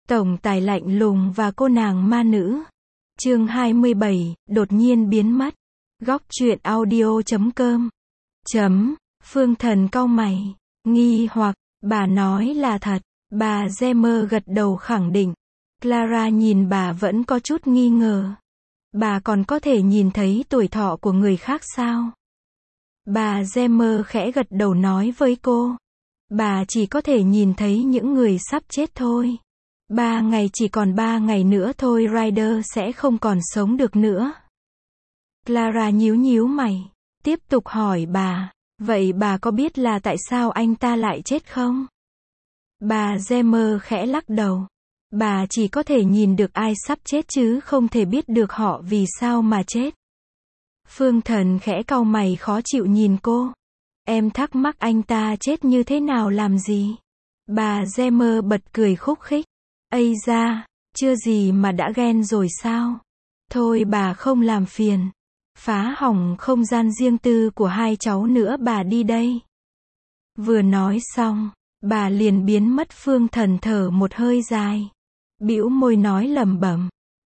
Tổng tài lạnh lùng và cô nàng ma nữ. Chương 27, đột nhiên biến mất. Góc truyện audio.com. Phương Thần cau mày, nghi hoặc, bà nói là thật. Bà Gemmer gật đầu khẳng định. Clara nhìn bà vẫn có chút nghi ngờ. Bà còn có thể nhìn thấy tuổi thọ của người khác sao? Bà Gemmer khẽ gật đầu nói với cô. Bà chỉ có thể nhìn thấy những người sắp chết thôi. 3 ngày, chỉ còn 3 ngày nữa thôi Ryder sẽ không còn sống được nữa. Clara nhíu mày, tiếp tục hỏi bà, vậy bà có biết là tại sao anh ta lại chết không? Bà Gemmer khẽ lắc đầu. Bà chỉ có thể nhìn được ai sắp chết chứ không thể biết được họ vì sao mà chết. Phương Thần khẽ cau mày khó chịu nhìn cô. Em thắc mắc anh ta chết như thế nào làm gì? Bà Gemmer bật cười khúc khích. Ây da, chưa gì mà đã ghen rồi sao? Thôi bà không làm phiền. Phá hỏng không gian riêng tư của hai cháu nữa, bà đi đây. Vừa nói xong, bà liền biến mất. Phương Thần thở một hơi dài. Bĩu môi nói lẩm bẩm.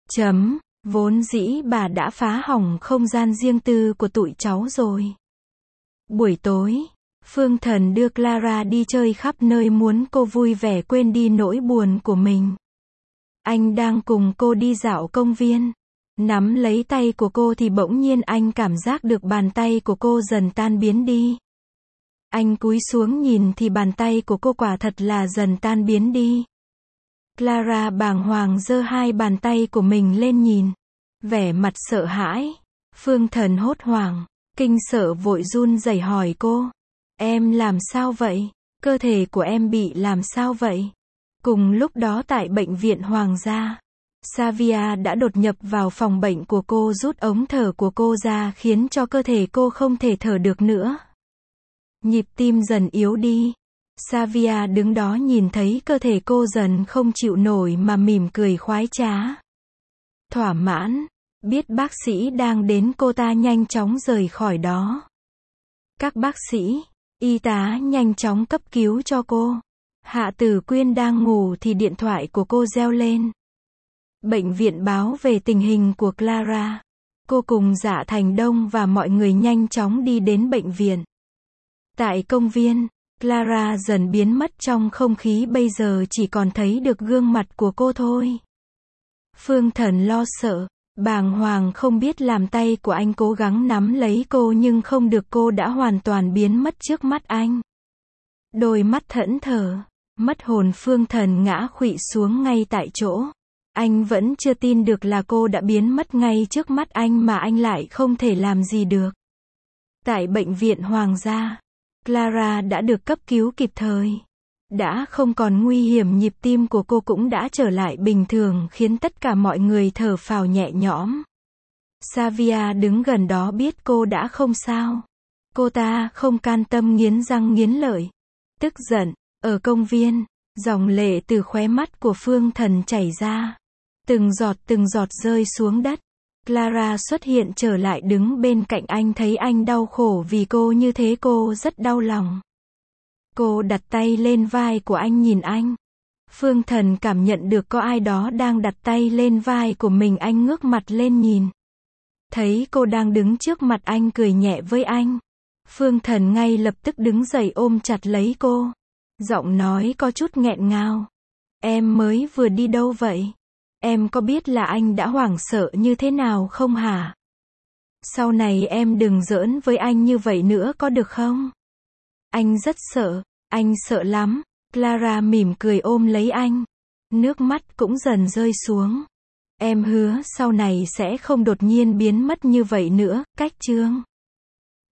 Vốn dĩ bà đã phá hỏng không gian riêng tư của tụi cháu rồi. Buổi tối, Phương Thần đưa Clara đi chơi khắp nơi muốn cô vui vẻ quên đi nỗi buồn của mình. Anh đang cùng cô đi dạo công viên. Nắm lấy tay của cô thì bỗng nhiên anh cảm giác được bàn tay của cô dần tan biến đi. Anh cúi xuống nhìn thì bàn tay của cô quả thật là dần tan biến đi. Clara bàng hoàng giơ hai bàn tay của mình lên nhìn. Vẻ mặt sợ hãi. Phương Thần hốt hoảng, kinh sợ vội run rẩy hỏi cô. Em làm sao vậy? Cơ thể của em bị làm sao vậy? Cùng lúc đó tại bệnh viện Hoàng gia, Xavier đã đột nhập vào phòng bệnh của cô, rút ống thở của cô ra khiến cho cơ thể cô không thể thở được nữa. Nhịp tim dần yếu đi. Xavier đứng đó nhìn thấy cơ thể cô dần không chịu nổi mà mỉm cười khoái trá. Thỏa mãn, biết bác sĩ đang đến, cô ta nhanh chóng rời khỏi đó. Các bác sĩ, y tá nhanh chóng cấp cứu cho cô. Hạ Tử Quyên đang ngủ thì điện thoại của cô reo lên. Bệnh viện báo về tình hình của Clara. Cô cùng Dạ Thành Đông và mọi người nhanh chóng đi đến bệnh viện. Tại công viên, Clara dần biến mất trong không khí, bây giờ chỉ còn thấy được gương mặt của cô thôi. Phương Thần lo sợ, bàng hoàng không biết làm, tay của anh cố gắng nắm lấy cô nhưng không được, cô đã hoàn toàn biến mất trước mắt anh. Đôi mắt thẫn thờ, mất hồn. Phương Thần ngã khuỵu xuống ngay tại chỗ. Anh vẫn chưa tin được là cô đã biến mất ngay trước mắt anh mà anh lại không thể làm gì được. Tại bệnh viện Hoàng gia, Clara đã được cấp cứu kịp thời. Đã không còn nguy hiểm, nhịp tim của cô cũng đã trở lại bình thường khiến tất cả mọi người thở phào nhẹ nhõm. Xavier đứng gần đó biết cô đã không sao. Cô ta không can tâm, nghiến răng nghiến lợi. Tức giận, ở công viên, dòng lệ từ khóe mắt của Phương Thần chảy ra. Từng giọt rơi xuống đất. Clara xuất hiện trở lại đứng bên cạnh anh, thấy anh đau khổ vì cô như thế cô rất đau lòng. Cô đặt tay lên vai của anh nhìn anh. Phương Thần cảm nhận được có ai đó đang đặt tay lên vai của mình, anh ngước mặt lên nhìn. Thấy cô đang đứng trước mặt anh, cười nhẹ với anh. Phương Thần ngay lập tức đứng dậy ôm chặt lấy cô. Giọng nói có chút nghẹn ngào. Em mới vừa đi đâu vậy? Em có biết là anh đã hoảng sợ như thế nào không hả? Sau này em đừng giỡn với anh như vậy nữa có được không? Anh rất sợ, anh sợ lắm. Clara mỉm cười ôm lấy anh. Nước mắt cũng dần rơi xuống. Em hứa sau này sẽ không đột nhiên biến mất như vậy nữa. Cách chương